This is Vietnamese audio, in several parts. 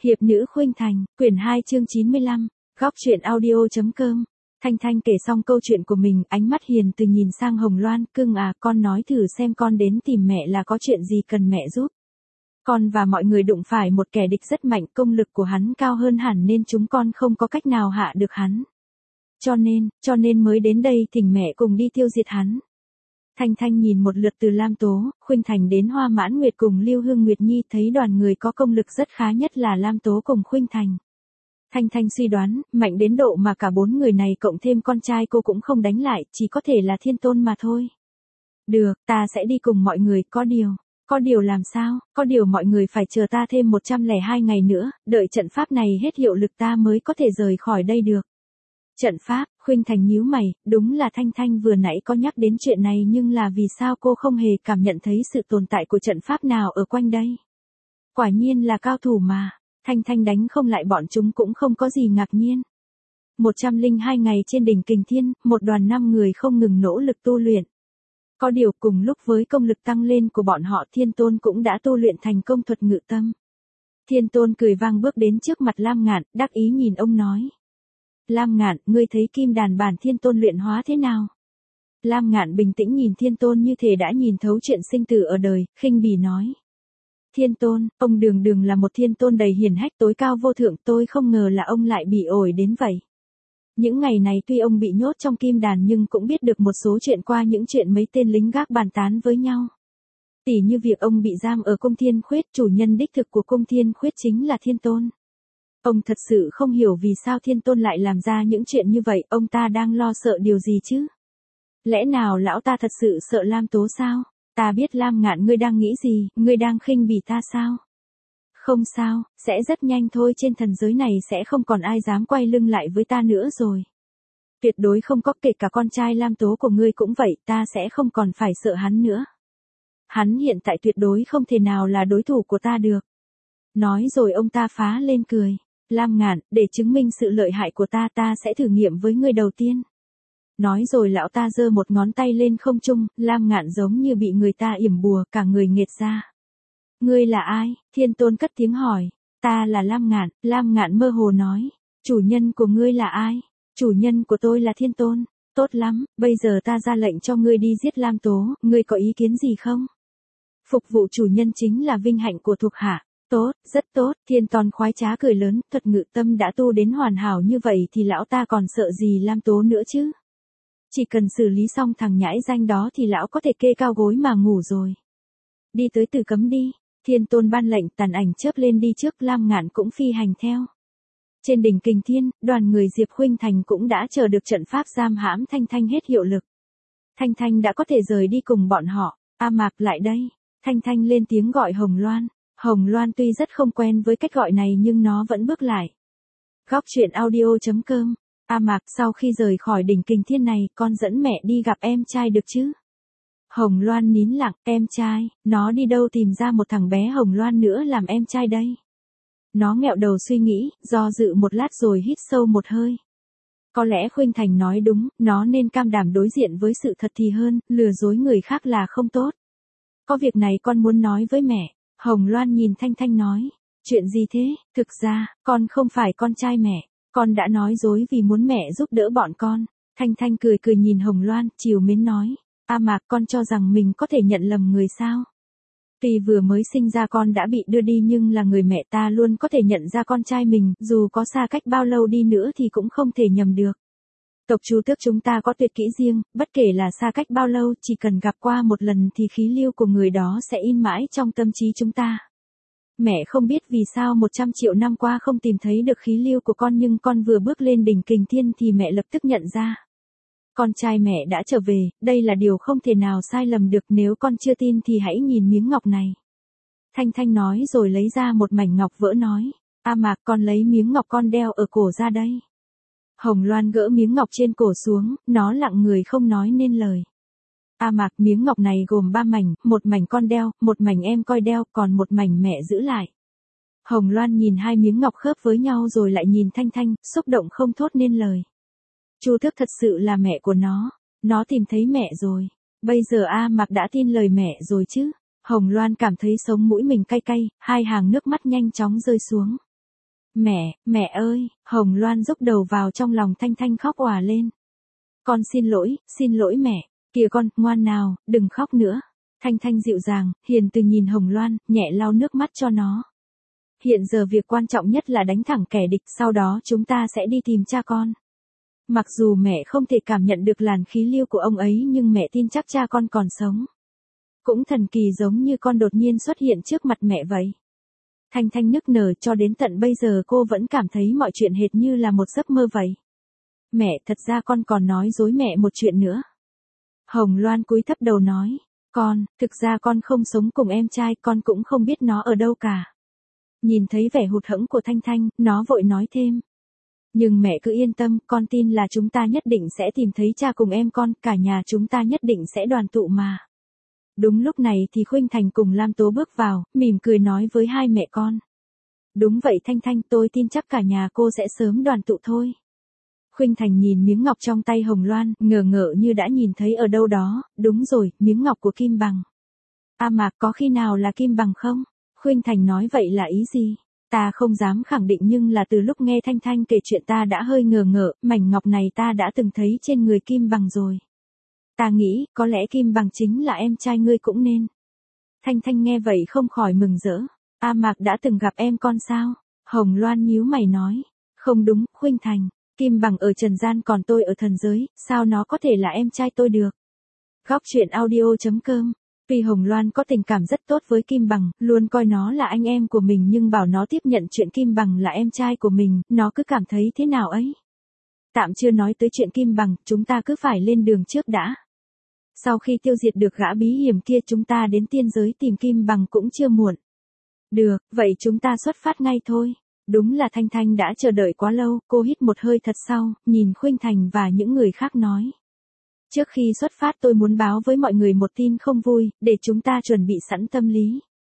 Hiệp nữ Khuynh Thành, quyển 2 chương 95, góc truyện audio.com. Thanh Thanh kể xong câu chuyện của mình, ánh mắt hiền từ nhìn sang Hồng Loan, cưng à, con nói thử xem con đến tìm mẹ là có chuyện gì cần mẹ giúp. Con và mọi người đụng phải một kẻ địch rất mạnh, công lực của hắn cao hơn hẳn nên chúng con không có cách nào hạ được hắn. Cho nên mới đến đây thỉnh mẹ cùng đi tiêu diệt hắn. Thanh Thanh nhìn một lượt từ Lam Tố, Khuynh Thành đến Hoa Mãn Nguyệt cùng Lưu Hương Nguyệt Nhi, thấy đoàn người có công lực rất khá nhất là Lam Tố cùng Khuynh Thành. Thanh Thanh suy đoán, mạnh đến độ mà cả bốn người này cộng thêm con trai cô cũng không đánh lại, chỉ có thể là Thiên Tôn mà thôi. Được, ta sẽ đi cùng mọi người, có điều làm sao, có điều mọi người phải chờ ta thêm 102 ngày nữa, đợi trận pháp này hết hiệu lực ta mới có thể rời khỏi đây được. Trận pháp, Khuynh Thành nhíu mày, đúng là Thanh Thanh vừa nãy có nhắc đến chuyện này nhưng là vì sao cô không hề cảm nhận thấy sự tồn tại của trận pháp nào ở quanh đây. Quả nhiên là cao thủ mà, Thanh Thanh đánh không lại bọn chúng cũng không có gì ngạc nhiên. 102 ngày trên đỉnh Kình Thiên, một đoàn 5 người không ngừng nỗ lực tu luyện. Có điều cùng lúc với công lực tăng lên của bọn họ, Thiên Tôn cũng đã tu luyện thành công thuật ngự tâm. Thiên Tôn cười vang bước đến trước mặt Lam Ngạn, đắc ý nhìn ông nói. Lam Ngạn, ngươi thấy kim đàn bản Thiên Tôn luyện hóa thế nào? Lam Ngạn bình tĩnh nhìn Thiên Tôn như thể đã nhìn thấu chuyện sinh tử ở đời, khinh bỉ nói. Thiên Tôn, ông đường là một Thiên Tôn đầy hiển hách tối cao vô thượng, tôi không ngờ là ông lại bị ổi đến vậy. Những ngày này tuy ông bị nhốt trong kim đàn nhưng cũng biết được một số chuyện qua những chuyện mấy tên lính gác bàn tán với nhau. Tỉ như việc ông bị giam ở cung Thiên Khuyết, chủ nhân đích thực của cung Thiên Khuyết chính là Thiên Tôn. Ông thật sự không hiểu vì sao Thiên Tôn lại làm ra những chuyện như vậy, ông ta đang lo sợ điều gì chứ? Lẽ nào lão ta thật sự sợ Lam Tố sao? Ta biết Lam Ngạn ngươi đang nghĩ gì, ngươi đang khinh bỉ ta sao? Không sao, sẽ rất nhanh thôi, trên thần giới này sẽ không còn ai dám quay lưng lại với ta nữa rồi. Tuyệt đối không có, kể cả con trai Lam Tố của ngươi cũng vậy, ta sẽ không còn phải sợ hắn nữa. Hắn hiện tại tuyệt đối không thể nào là đối thủ của ta được. Nói rồi ông ta phá lên cười. Lam Ngạn, để chứng minh sự lợi hại của ta sẽ thử nghiệm với ngươi đầu tiên. Nói rồi lão ta giơ một ngón tay lên không trung, Lam Ngạn giống như bị người ta yểm bùa, cả người nghệt ra. Ngươi là ai? Thiên Tôn cất tiếng hỏi. Ta là Lam Ngạn mơ hồ nói. Chủ nhân của ngươi là ai? Chủ nhân của tôi là Thiên Tôn. Tốt lắm, bây giờ ta ra lệnh cho ngươi đi giết Lam Tố, ngươi có ý kiến gì không? Phục vụ chủ nhân chính là vinh hạnh của thuộc hạ. Tốt, rất tốt, Thiên Tôn khoái trá cười lớn, thuật ngự tâm đã tu đến hoàn hảo như vậy thì lão ta còn sợ gì Lam Tố nữa chứ? Chỉ cần xử lý xong thằng nhãi danh đó thì lão có thể kê cao gối mà ngủ rồi. Đi tới Tử Cấm đi. Thiên Tôn ban lệnh, tàn ảnh chớp lên đi trước, Lam Ngạn cũng phi hành theo. Trên đỉnh Kình Thiên, đoàn người Diệp Khuynh Thành cũng đã chờ được trận pháp giam hãm Thanh Thanh hết hiệu lực. Thanh Thanh đã có thể rời đi cùng bọn họ. A Mạc lại đây. Thanh Thanh lên tiếng gọi Hồng Loan. Hồng Loan tuy rất không quen với cách gọi này nhưng nó vẫn bước lại. Góc truyện audio.com. A Mạc, sau khi rời khỏi đỉnh Kình Thiên này, con dẫn mẹ đi gặp em trai được chứ? Hồng Loan nín lặng, em trai, nó đi đâu tìm ra một thằng bé Hồng Loan nữa làm em trai đây? Nó nghẹo đầu suy nghĩ, do dự một lát rồi hít sâu một hơi. Có lẽ Khuynh Thành nói đúng, nó nên cam đảm đối diện với sự thật thì hơn, lừa dối người khác là không tốt. Có việc này con muốn nói với mẹ. Hồng Loan nhìn Thanh Thanh nói. Chuyện gì thế? Thực ra, con không phải con trai mẹ. Con đã nói dối vì muốn mẹ giúp đỡ bọn con. Thanh Thanh cười nhìn Hồng Loan, trìu mến nói. A Mạc, con cho rằng mình có thể nhận lầm người sao? Tuy vừa mới sinh ra con đã bị đưa đi nhưng là người mẹ ta luôn có thể nhận ra con trai mình, dù có xa cách bao lâu đi nữa thì cũng không thể nhầm được. Tộc Chu Tước chúng ta có tuyệt kỹ riêng, bất kể là xa cách bao lâu, chỉ cần gặp qua một lần thì khí lưu của người đó sẽ in mãi trong tâm trí chúng ta. Mẹ không biết vì sao 100 triệu năm qua không tìm thấy được khí lưu của con nhưng con vừa bước lên đỉnh Kình Thiên thì mẹ lập tức nhận ra. Con trai mẹ đã trở về, đây là điều không thể nào sai lầm được, nếu con chưa tin thì hãy nhìn miếng ngọc này. Thanh Thanh nói rồi lấy ra một mảnh ngọc vỡ nói. A Mạc, con lấy miếng ngọc con đeo ở cổ ra đây. Hồng Loan gỡ miếng ngọc trên cổ xuống, nó lặng người không nói nên lời. A Mạc, miếng ngọc này gồm 3 mảnh, một mảnh con đeo, một mảnh em coi đeo, còn một mảnh mẹ giữ lại. Hồng Loan nhìn hai miếng ngọc khớp với nhau rồi lại nhìn Thanh Thanh, xúc động không thốt nên lời. Chu Tước thật sự là mẹ của nó tìm thấy mẹ rồi. Bây giờ A Mạc đã tin lời mẹ rồi chứ? Hồng Loan cảm thấy sống mũi mình cay cay, hai hàng nước mắt nhanh chóng rơi xuống. Mẹ ơi, Hồng Loan rúc đầu vào trong lòng Thanh Thanh khóc òa lên. Con xin lỗi mẹ, kìa con, ngoan nào, đừng khóc nữa. Thanh Thanh dịu dàng, hiền từ nhìn Hồng Loan, nhẹ lau nước mắt cho nó. Hiện giờ việc quan trọng nhất là đánh thẳng kẻ địch, sau đó chúng ta sẽ đi tìm cha con. Mặc dù mẹ không thể cảm nhận được làn khí lưu của ông ấy nhưng mẹ tin chắc cha con còn sống. Cũng thần kỳ giống như con đột nhiên xuất hiện trước mặt mẹ vậy. Thanh Thanh nức nở, cho đến tận bây giờ cô vẫn cảm thấy mọi chuyện hệt như là một giấc mơ vậy. Mẹ, thật ra con còn nói dối mẹ một chuyện nữa. Hồng Loan cúi thấp đầu nói, thực ra con không sống cùng em trai, con cũng không biết nó ở đâu cả. Nhìn thấy vẻ hụt hẫng của Thanh Thanh, nó vội nói thêm. Nhưng mẹ cứ yên tâm, con tin là chúng ta nhất định sẽ tìm thấy cha cùng em con, cả nhà chúng ta nhất định sẽ đoàn tụ mà. Đúng lúc này thì Khuynh Thành cùng Lam Tố bước vào, mỉm cười nói với hai mẹ con. Đúng vậy Thanh Thanh, tôi tin chắc cả nhà cô sẽ sớm đoàn tụ thôi. Khuynh Thành nhìn miếng ngọc trong tay Hồng Loan, ngờ ngợ như đã nhìn thấy ở đâu đó, đúng rồi, miếng ngọc của Kim Bằng. Mà có khi nào là Kim Bằng không? Khuynh Thành nói vậy là ý gì? Ta không dám khẳng định nhưng là từ lúc nghe Thanh Thanh kể chuyện ta đã hơi ngờ ngợ, mảnh ngọc này ta đã từng thấy trên người Kim Bằng rồi. Ta nghĩ, có lẽ Kim Bằng chính là em trai ngươi cũng nên. Thanh Thanh nghe vậy không khỏi mừng rỡ. Mạc đã từng gặp em con sao? Hồng Loan nhíu mày nói. Không đúng, Khuynh Thành. Kim Bằng ở trần gian còn tôi ở thần giới, sao nó có thể là em trai tôi được? Góc truyện audio.com. Tuy Hồng Loan có tình cảm rất tốt với Kim Bằng, luôn coi nó là anh em của mình nhưng bảo nó tiếp nhận chuyện Kim Bằng là em trai của mình, nó cứ cảm thấy thế nào ấy. Tạm chưa nói tới chuyện Kim Bằng, chúng ta cứ phải lên đường trước đã. Sau khi tiêu diệt được gã bí hiểm kia chúng ta đến tiên giới tìm Kim Bằng cũng chưa muộn. Được, vậy chúng ta xuất phát ngay thôi. Đúng là Thanh Thanh đã chờ đợi quá lâu, cô hít một hơi thật sâu, nhìn Khuynh Thành và những người khác nói. Trước khi xuất phát tôi muốn báo với mọi người một tin không vui, để chúng ta chuẩn bị sẵn tâm lý.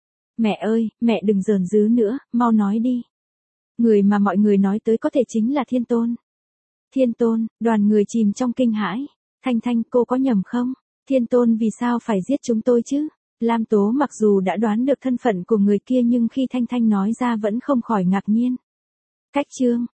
Mẹ ơi, mẹ đừng giỡn dứ nữa, mau nói đi. Người mà mọi người nói tới có thể chính là Thiên Tôn. Thiên Tôn, đoàn người chìm trong kinh hãi. Thanh Thanh, cô có nhầm không? Thiên Tôn vì sao phải giết chúng tôi chứ? Lam Tố mặc dù đã đoán được thân phận của người kia nhưng khi Thanh Thanh nói ra vẫn không khỏi ngạc nhiên. Cách chương